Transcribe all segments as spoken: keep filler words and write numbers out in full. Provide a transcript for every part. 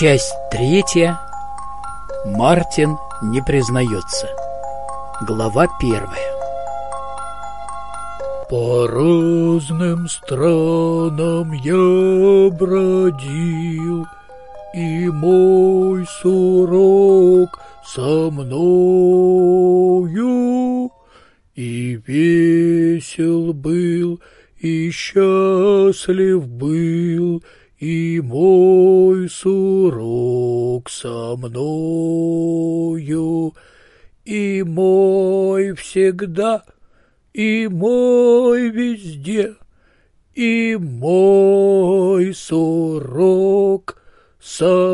Часть третья. Мартин не признается. Глава первая. По разным странам я бродил, и мой сурок со мною, и весел был, и счастлив был, и мой сурок со мною, и мой всегда, и мой везде, и мой сурок со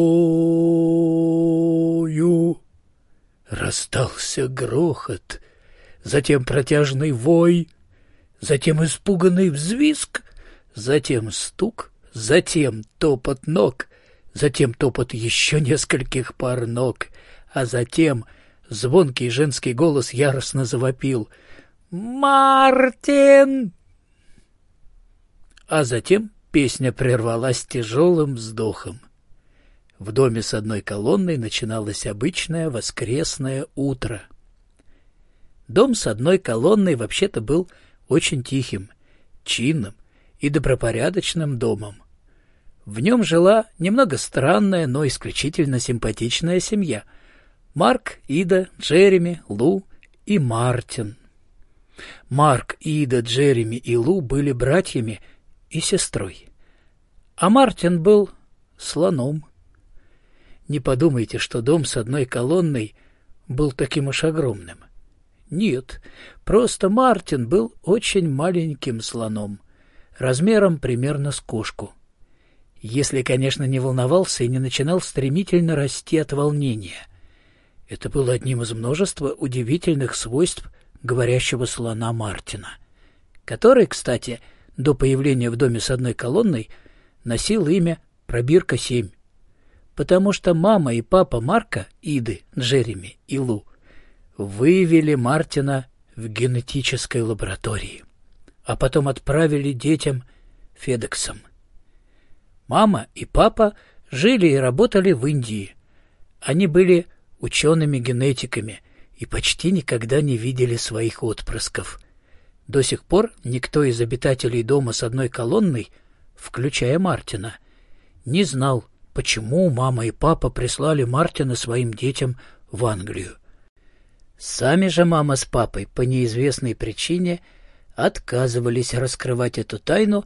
мною. Раздался грохот, затем протяжный вой, затем испуганный взвизг, затем стук, затем топот ног, затем топот еще нескольких пар ног, а затем звонкий женский голос яростно завопил: «Мартин!» А затем песня прервалась тяжелым вздохом. В доме с одной колонной начиналось обычное воскресное утро. Дом с одной колонной вообще-то был очень тихим, чинным и добропорядочным домом. В нем жила немного странная, но исключительно симпатичная семья: Марк, Ида, Джереми, Лу и Мартин. Марк, Ида, Джереми и Лу были братьями и сестрой, а Мартин был слоном. Не подумайте, что дом с одной колонной был таким уж огромным. Нет, просто Мартин был очень маленьким слоном, размером примерно с кошку. Если, конечно, не волновался и не начинал стремительно расти от волнения. Это было одним из множества удивительных свойств говорящего слона Мартина, который, кстати, до появления в доме с одной колонной носил имя Пробирка семь, потому что мама и папа Марка, Иды, Джереми и Лу вывели Мартина в генетической лаборатории, а потом отправили детям Федексом. Мама и папа жили и работали в Индии. Они были учеными-генетиками и почти никогда не видели своих отпрысков. До сих пор никто из обитателей дома с одной колонной, включая Мартина, не знал, почему мама и папа прислали Мартина своим детям в Англию. Сами же мама с папой по неизвестной причине отказывались раскрывать эту тайну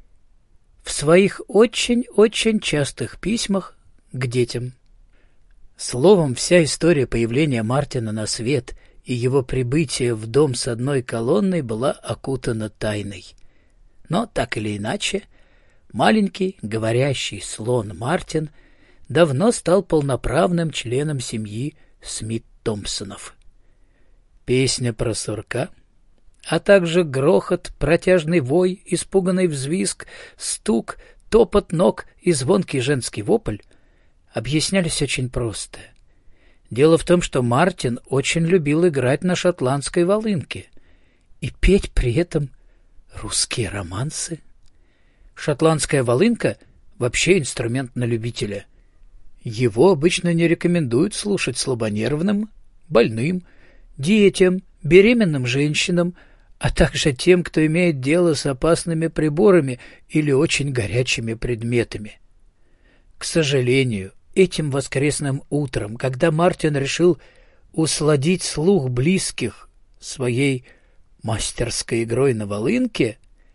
в своих очень-очень частых письмах к детям. Словом, вся история появления Мартина на свет и его прибытия в дом с одной колонной была окутана тайной. Но, так или иначе, маленький говорящий слон Мартин давно стал полноправным членом семьи Смит-Томпсонов. Песня про сурка, а также грохот, протяжный вой, испуганный взвизг, стук, топот ног и звонкий женский вопль объяснялись очень просто. Дело в том, что Мартин очень любил играть на шотландской волынке и петь при этом русские романсы. Шотландская волынка — вообще инструмент на любителя. Его обычно не рекомендуют слушать слабонервным, больным, детям, беременным женщинам, а также тем, кто имеет дело с опасными приборами или очень горячими предметами. К сожалению, этим воскресным утром, когда Мартин решил усладить слух близких своей мастерской игрой на волынке,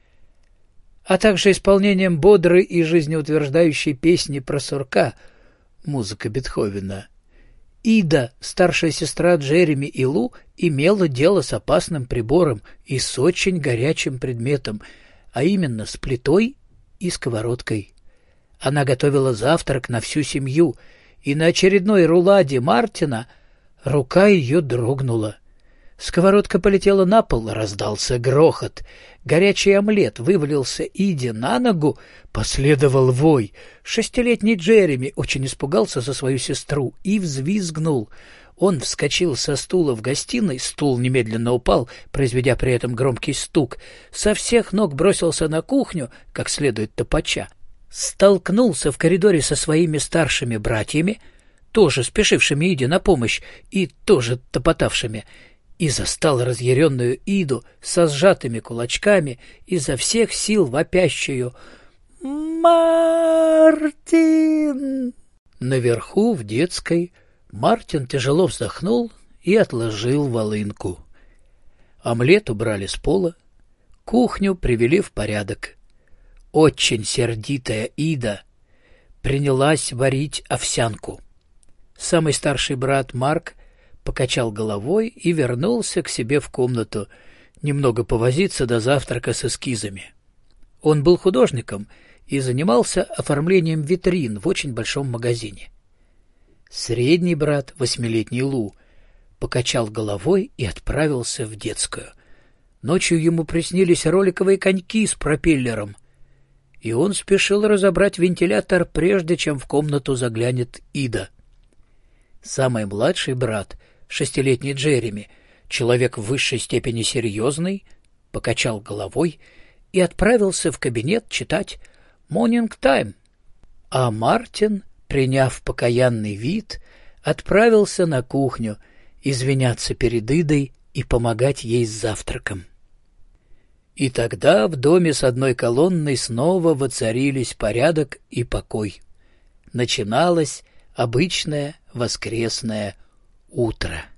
а также исполнением бодрой и жизнеутверждающей песни про сурка, музыка Бетховена, Ида, старшая сестра Джереми и Лу, имела дело с опасным прибором и с очень горячим предметом, а именно с плитой и сковородкой. Она готовила завтрак на всю семью, и на очередной руладе Мартина рука ее дрогнула. Сковородка полетела на пол, раздался грохот. Горячий омлет вывалился Иде на ногу, последовал вой. Шестилетний Джереми очень испугался за свою сестру и взвизгнул. Он вскочил со стула в гостиной, стул немедленно упал, произведя при этом громкий стук. Со всех ног бросился на кухню, как следует топача. столкнулся в коридоре со своими старшими братьями, тоже спешившими Иде на помощь и тоже топотавшими, и застал разъяренную Иду со сжатыми кулачками, изо всех сил вопящую «Мартин!». Наверху, в детской, Мартин тяжело вздохнул и отложил волынку. Омлет убрали с пола, кухню привели в порядок. Очень сердитая Ида принялась варить овсянку. Самый старший брат Марк покачал головой и вернулся к себе в комнату немного повозиться до завтрака с эскизами. Он был художником и занимался оформлением витрин в очень большом магазине. Средний брат, восьмилетний Лу, покачал головой и отправился в детскую. Ночью ему приснились роликовые коньки с пропеллером, и он спешил разобрать вентилятор, прежде чем в комнату заглянет Ида. Самый младший брат, шестилетний Джереми, человек в высшей степени серьезный, покачал головой и отправился в кабинет читать «Morning Time», а Мартин, приняв покаянный вид, отправился на кухню извиняться перед Идой и помогать ей с завтраком. И тогда в доме с одной колонной снова воцарились порядок и покой. Начиналось обычное воскресное утро.